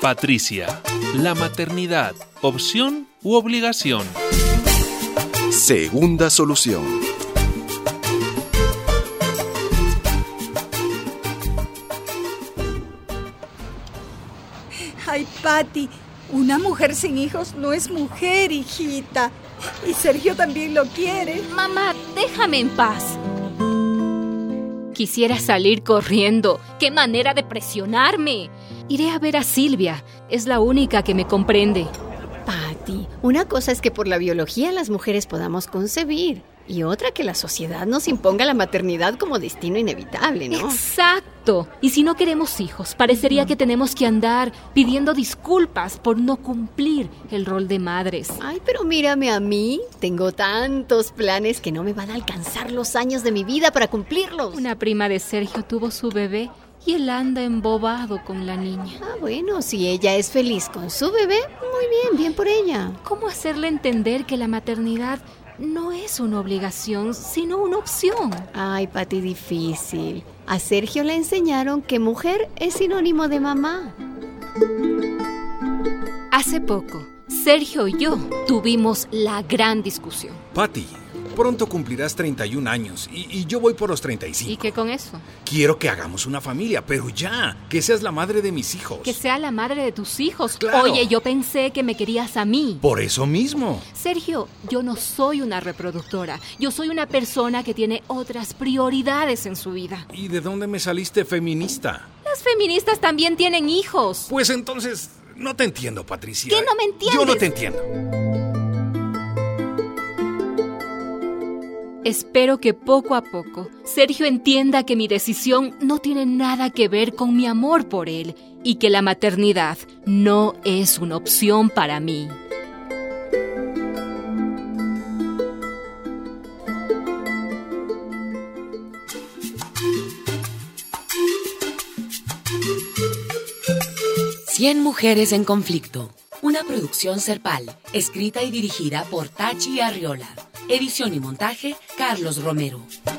Patricia, la maternidad, ¿opción u obligación? Segunda solución. Ay, Pati, una mujer sin hijos no es mujer, hijita. Y Sergio también lo quiere. Mamá, déjame en paz. Quisiera salir corriendo. ¡Qué manera de presionarme! Iré a ver a Silvia. Es la única que me comprende. Pati, una cosa es que por la biología las mujeres podamos concebir y otra que la sociedad nos imponga la maternidad como destino inevitable, ¿no? ¡Exacto! Y si no queremos hijos, parecería que tenemos que andar pidiendo disculpas por no cumplir el rol de madres. Ay, pero mírame a mí. Tengo tantos planes que no me van a alcanzar los años de mi vida para cumplirlos. Una prima de Sergio tuvo su bebé y él anda embobado con la niña. Ah, bueno, si ella es feliz con su bebé, muy bien, bien por ella. ¿Cómo hacerle entender que la maternidad no es una obligación, sino una opción? Ay, Pati, difícil. A Sergio le enseñaron que mujer es sinónimo de mamá. Hace poco, Sergio y yo tuvimos la gran discusión. Pati, pronto cumplirás 31 años y yo voy por los 35. ¿Y qué con eso? Quiero que hagamos una familia, pero ya, que seas la madre de mis hijos. Que sea la madre de tus hijos. Claro. Oye, yo pensé que me querías a mí. Por eso mismo. Sergio, yo no soy una reproductora. Yo soy una persona que tiene otras prioridades en su vida. ¿Y de dónde me saliste feminista? Las feministas también tienen hijos. Pues entonces, no te entiendo, Patricia. ¿Qué no me entiendes? Yo no te entiendo. Espero que poco a poco Sergio entienda que mi decisión no tiene nada que ver con mi amor por él y que la maternidad no es una opción para mí. Cien mujeres en conflicto. Una producción Serpal, escrita y dirigida por Tachi Arriola. Edición y montaje, Carlos Romero.